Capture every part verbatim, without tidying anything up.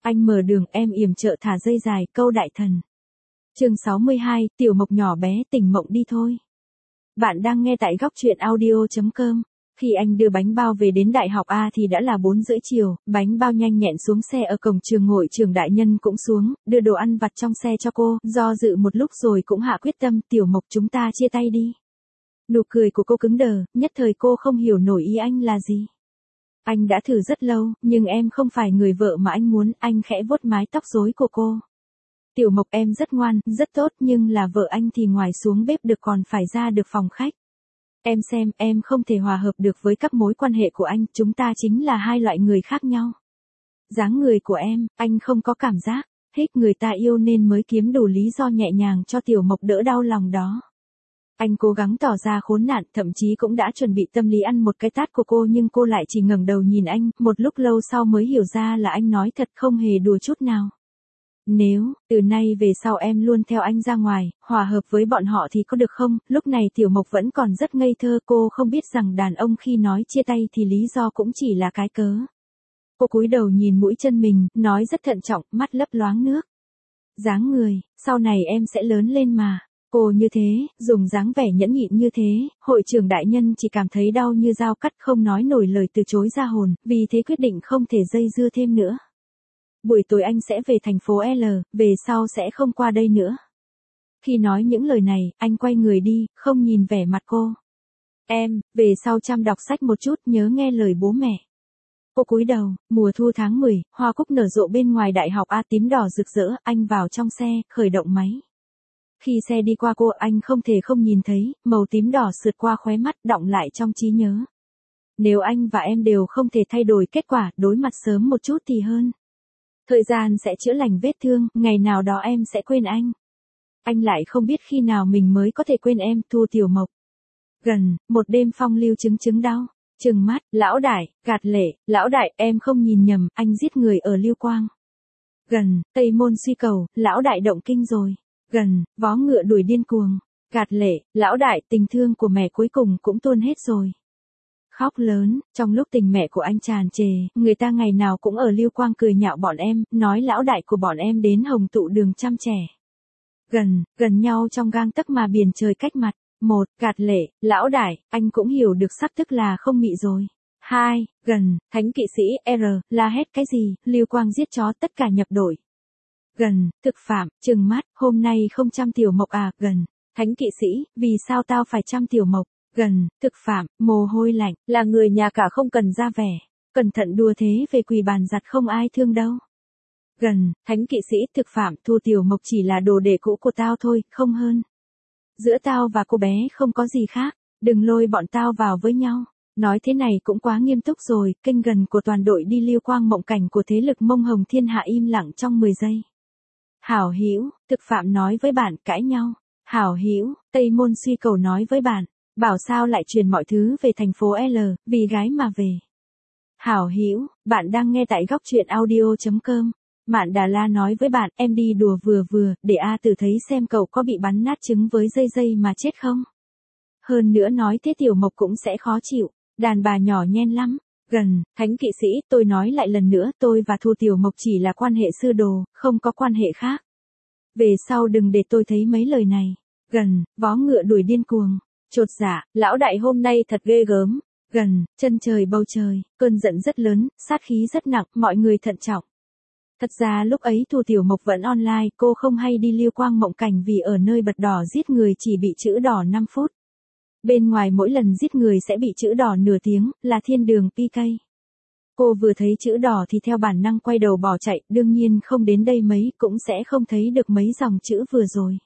Anh mở đường, em yểm trợ thả dây dài, câu đại thần. Chương sáu mươi hai, Tiểu Mộc nhỏ bé tỉnh mộng đi thôi. Bạn đang nghe tại góc truyện audio chấm com. Khi anh đưa bánh bao về đến đại học A thì đã là bốn rưỡi chiều, bánh bao nhanh nhẹn xuống xe ở cổng trường ngồi trường đại nhân cũng xuống, đưa đồ ăn vặt trong xe cho cô, do dự một lúc rồi cũng hạ quyết tâm, Tiểu Mộc chúng ta chia tay đi. Nụ cười của cô cứng đờ, nhất thời cô không hiểu nổi ý anh là gì. Anh đã thử rất lâu, nhưng em không phải người vợ mà anh muốn, anh khẽ vuốt mái tóc rối của cô. Tiểu Mộc em rất ngoan, rất tốt, nhưng là vợ anh thì ngoài xuống bếp được còn phải ra được phòng khách. Em xem, em không thể hòa hợp được với các mối quan hệ của anh, chúng ta chính là hai loại người khác nhau. Dáng người của em, anh không có cảm giác, thích người ta yêu nên mới kiếm đủ lý do nhẹ nhàng cho Tiểu Mộc đỡ đau lòng đó. Anh cố gắng tỏ ra khốn nạn, thậm chí cũng đã chuẩn bị tâm lý ăn một cái tát của cô, nhưng cô lại chỉ ngẩng đầu nhìn anh, một lúc lâu sau mới hiểu ra là anh nói thật, không hề đùa chút nào. Nếu, từ nay về sau em luôn theo anh ra ngoài, hòa hợp với bọn họ thì có được không? Lúc này Tiểu Mộc vẫn còn rất ngây thơ, cô không biết rằng đàn ông khi nói chia tay thì lý do cũng chỉ là cái cớ. Cô cúi đầu nhìn mũi chân mình, nói rất thận trọng, mắt lấp loáng nước. Dáng người, sau này em sẽ lớn lên mà. Cô như thế, dùng dáng vẻ nhẫn nhịn như thế, hội trưởng đại nhân chỉ cảm thấy đau như dao cắt, không nói nổi lời từ chối ra hồn, vì thế quyết định không thể dây dưa thêm nữa. Buổi tối anh sẽ về thành phố L, về sau sẽ không qua đây nữa. Khi nói những lời này, anh quay người đi, không nhìn vẻ mặt cô. Em, về sau chăm đọc sách một chút, nhớ nghe lời bố mẹ. Cô cúi đầu, mùa thu tháng mười, hoa cúc nở rộ bên ngoài đại học A, tím đỏ rực rỡ, anh vào trong xe, khởi động máy. Khi xe đi qua cô, anh không thể không nhìn thấy, màu tím đỏ sượt qua khóe mắt, đọng lại trong trí nhớ. Nếu anh và em đều không thể thay đổi kết quả, đối mặt sớm một chút thì hơn. Thời gian sẽ chữa lành vết thương, ngày nào đó em sẽ quên anh. Anh lại không biết khi nào mình mới có thể quên em, Thu Tiểu Mộc. Gần, một đêm phong lưu chứng chứng đau. Trừng mắt, lão đại, gạt lệ, lão đại, em không nhìn nhầm, anh giết người ở Lưu Quang. Gần, Tây Môn Suy Cầu, lão đại động kinh rồi. Gần, vó ngựa đuổi điên cuồng. Gạt lệ, lão đại, tình thương của mẹ cuối cùng cũng tuôn hết rồi. Khóc lớn, trong lúc tình mẹ của anh tràn trề, người ta ngày nào cũng ở Lưu Quang cười nhạo bọn em, nói lão đại của bọn em đến Hồng Tụ đường chăm trẻ. Gần, gần nhau trong gang tấc mà biển trời cách mặt. Một, gạt lệ, lão đại, anh cũng hiểu được sắp tức là không mị rồi. Hai, gần, thánh kỵ sĩ, R, la hét cái gì, Lưu Quang giết chó, tất cả nhập đội. Gần, thực phạm, trừng mắt, hôm nay không chăm Tiểu Mộc à, gần, thánh kỵ sĩ, vì sao tao phải chăm Tiểu Mộc, gần, thực phạm, mồ hôi lạnh, là người nhà cả không cần ra vẻ, cẩn thận đùa thế về quỳ bàn giặt không ai thương đâu. Gần, thánh kỵ sĩ, thực phạm, Thu Tiểu Mộc chỉ là đồ đệ cũ của tao thôi, không hơn. Giữa tao và cô bé không có gì khác, đừng lôi bọn tao vào với nhau. Nói thế này cũng quá nghiêm túc rồi, kênh gần của toàn đội đi Lưu Quang mộng cảnh của thế lực Mông Hồng Thiên Hạ im lặng trong mười giây. Hảo Hữu, thực phạm nói với bạn, cãi nhau. Hảo Hữu, Tây Môn Suy Cầu nói với bạn, bảo sao lại truyền mọi thứ về thành phố L, vì gái mà về. Hảo Hữu, bạn đang nghe tại góc truyện audio chấm com. Mạn Đà La nói với bạn, em đi đùa vừa vừa, để A Tử thấy xem cậu có bị bắn nát trứng với dây dây mà chết không. Hơn nữa nói thế Tiểu Mộc cũng sẽ khó chịu, đàn bà nhỏ nhen lắm. Gần, thánh kỵ sĩ, tôi nói lại lần nữa, tôi và Thu Tiểu Mộc chỉ là quan hệ sư đồ, không có quan hệ khác. Về sau đừng để tôi thấy mấy lời này. Gần, vó ngựa đuổi điên cuồng. Chột dạ, lão đại hôm nay thật ghê gớm. Gần, chân trời bầu trời, cơn giận rất lớn, sát khí rất nặng, mọi người thận trọng. Thật ra lúc ấy Thu Tiểu Mộc vẫn online, cô không hay đi Lưu Quang mộng cảnh vì ở nơi bật đỏ giết người chỉ bị chữ đỏ năm phút. Bên ngoài mỗi lần giết người sẽ bị chữ đỏ nửa tiếng, là thiên đường pê ca. Cô vừa thấy chữ đỏ thì theo bản năng quay đầu bỏ chạy, đương nhiên không đến đây mấy, cũng sẽ không thấy được mấy dòng chữ vừa rồi.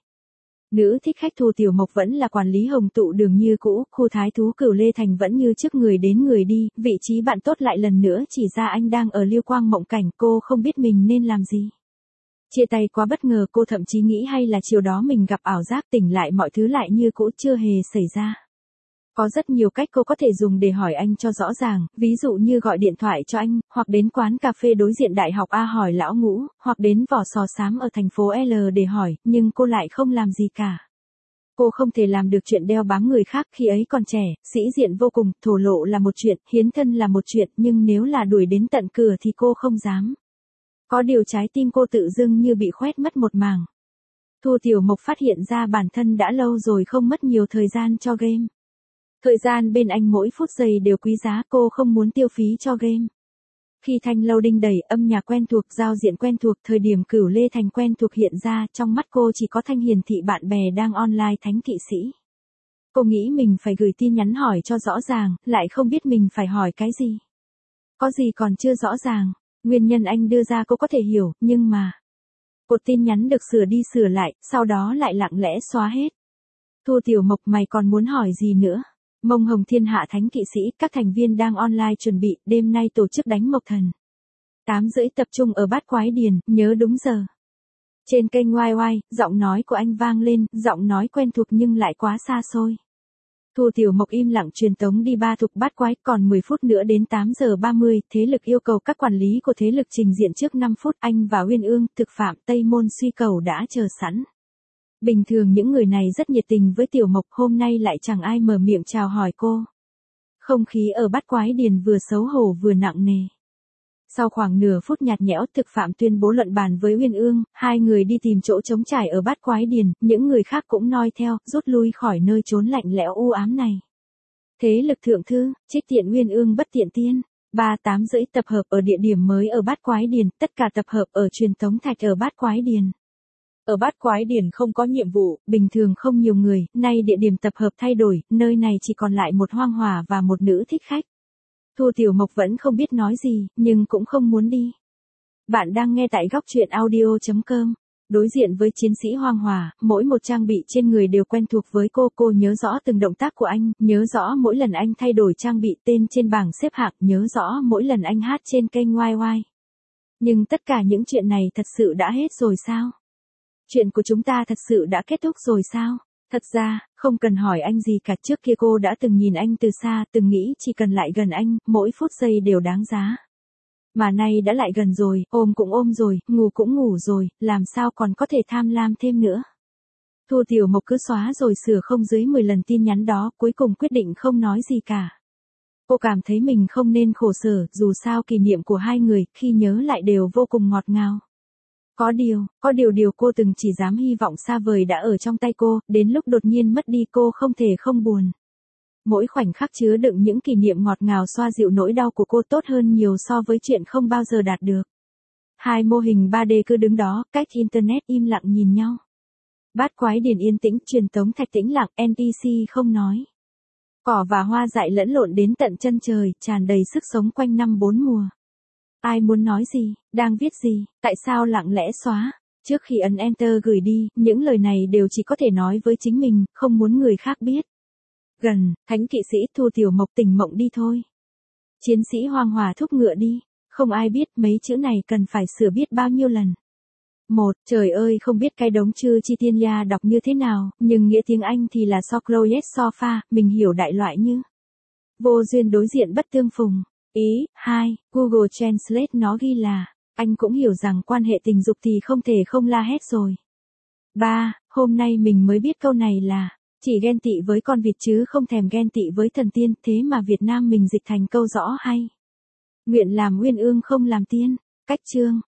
Nữ thích khách Thu Tiểu Mộc vẫn là quản lý Hồng Tụ đường như cũ, khu thái thú Cửu Lê Thành vẫn như trước, người đến người đi, vị trí bạn tốt lại lần nữa chỉ ra anh đang ở Lưu Quang mộng cảnh, cô không biết mình nên làm gì. Chia tay quá bất ngờ, cô thậm chí nghĩ hay là chiều đó mình gặp ảo giác, tỉnh lại mọi thứ lại như cũ, chưa hề xảy ra. Có rất nhiều cách cô có thể dùng để hỏi anh cho rõ ràng, ví dụ như gọi điện thoại cho anh, hoặc đến quán cà phê đối diện đại học A hỏi lão Ngũ, hoặc đến vỏ sò xám ở thành phố L để hỏi, nhưng cô lại không làm gì cả. Cô không thể làm được chuyện đeo bám người khác, khi ấy còn trẻ, sĩ diện vô cùng, thổ lộ là một chuyện, hiến thân là một chuyện, nhưng nếu là đuổi đến tận cửa thì cô không dám. Có điều trái tim cô tự dưng như bị khoét mất một mảng. Thu Tiểu Mộc phát hiện ra bản thân đã lâu rồi không mất nhiều thời gian cho game. Thời gian bên anh mỗi phút giây đều quý giá, cô không muốn tiêu phí cho game. Khi thanh loading đầy, âm nhạc quen thuộc, giao diện quen thuộc, thời điểm Cửu Lê Thành quen thuộc hiện ra, trong mắt cô chỉ có Thanh hiển thị bạn bè đang online thánh kỵ sĩ. Cô nghĩ mình phải gửi tin nhắn hỏi cho rõ ràng, lại không biết mình phải hỏi cái gì. Có gì còn chưa rõ ràng, nguyên nhân anh đưa ra cô có thể hiểu, nhưng mà... Cột tin nhắn được sửa đi sửa lại, sau đó lại lặng lẽ xóa hết. Thu Tiểu Mộc, mày còn muốn hỏi gì nữa? Mông Hồng Thiên Hạ Thánh Kỵ Sĩ, các thành viên đang online chuẩn bị, đêm nay tổ chức đánh Mộc Thần. tám rưỡi tập trung ở Bát Quái Điền, nhớ đúng giờ. Trên kênh oai oai, giọng nói của anh vang lên, giọng nói quen thuộc nhưng lại quá xa xôi. Thu Tiểu Mộc im lặng truyền tống đi ba thục Bát Quái, còn mười phút nữa đến tám giờ ba mươi, thế lực yêu cầu các quản lý của thế lực trình diện trước năm phút, anh và Uyên Ương, thực phạm Tây Môn Suy Cầu đã chờ sẵn. Bình thường những người này rất nhiệt tình với Tiểu Mộc, hôm nay lại chẳng ai mở miệng chào hỏi cô. Không khí ở Bát Quái Điền vừa xấu hổ vừa nặng nề. Sau khoảng nửa phút nhạt nhẽo, thực phạm tuyên bố luận bàn với Uyên Ương, hai người đi tìm chỗ trống trải ở Bát Quái Điền, những người khác cũng noi theo, rút lui khỏi nơi trốn lạnh lẽo u ám này. Thế lực thượng thư, trích tiện Uyên Ương bất tiện tiên. Ba tám rưỡi tập hợp ở địa điểm mới ở Bát Quái Điền, tất cả tập hợp ở truyền tống thạch ở Bát Quái Điền. Ở Bát Quái Điền không có nhiệm vụ, bình thường không nhiều người, nay địa điểm tập hợp thay đổi, nơi này chỉ còn lại một hoang hỏa và một nữ thích khách. Thu Tiểu Mộc vẫn không biết nói gì, nhưng cũng không muốn đi. Bạn đang nghe tại góc truyện audio chấm com. Đối diện với chiến sĩ hoang hỏa, mỗi một trang bị trên người đều quen thuộc với cô. Cô nhớ rõ từng động tác của anh, nhớ rõ mỗi lần anh thay đổi trang bị, tên trên bảng xếp hạng, nhớ rõ mỗi lần anh hát trên kênh oai oai. Nhưng tất cả những chuyện này thật sự đã hết rồi sao? Chuyện của chúng ta thật sự đã kết thúc rồi sao? Thật ra, không cần hỏi anh gì cả, trước kia cô đã từng nhìn anh từ xa, từng nghĩ chỉ cần lại gần anh, mỗi phút giây đều đáng giá. Mà nay đã lại gần rồi, ôm cũng ôm rồi, ngủ cũng ngủ rồi, làm sao còn có thể tham lam thêm nữa. Thu Tiểu Mộc cứ xóa rồi sửa không dưới mười lần tin nhắn đó, cuối cùng quyết định không nói gì cả. Cô cảm thấy mình không nên khổ sở, dù sao kỷ niệm của hai người, khi nhớ lại đều vô cùng ngọt ngào. Có điều, có điều điều cô từng chỉ dám hy vọng xa vời đã ở trong tay cô, đến lúc đột nhiên mất đi cô không thể không buồn. Mỗi khoảnh khắc chứa đựng những kỷ niệm ngọt ngào xoa dịu nỗi đau của cô, tốt hơn nhiều so với chuyện không bao giờ đạt được. Hai mô hình ba D cứ đứng đó, cách internet im lặng nhìn nhau. Bát Quái Điền yên tĩnh, truyền tống thạch tĩnh lặng, en pê xê không nói. Cỏ và hoa dại lẫn lộn đến tận chân trời, tràn đầy sức sống quanh năm bốn mùa. Ai muốn nói gì, đang viết gì, tại sao lặng lẽ xóa? Trước khi ấn Enter gửi đi, những lời này đều chỉ có thể nói với chính mình, không muốn người khác biết. Gần, Thánh Kỵ Sĩ, Thu Tiểu Mộc, tỉnh mộng đi thôi. Chiến sĩ hoang hòa thúc ngựa đi. Không ai biết mấy chữ này cần phải sửa biết bao nhiêu lần. Một, trời ơi không biết cái đống chư chi tiên ya đọc như thế nào, nhưng nghĩa tiếng Anh thì là so close so far, mình hiểu đại loại như. Vô duyên đối diện bất tương phùng. Ý, hai, Google Translate nó ghi là, anh cũng hiểu rằng quan hệ tình dục thì không thể không la hét rồi. Ba, hôm nay mình mới biết câu này là, chỉ ghen tị với con vịt chứ không thèm ghen tị với thần tiên, thế mà Việt Nam mình dịch thành câu rõ hay. Nguyện làm Uyên Ương không làm tiên, cách chương.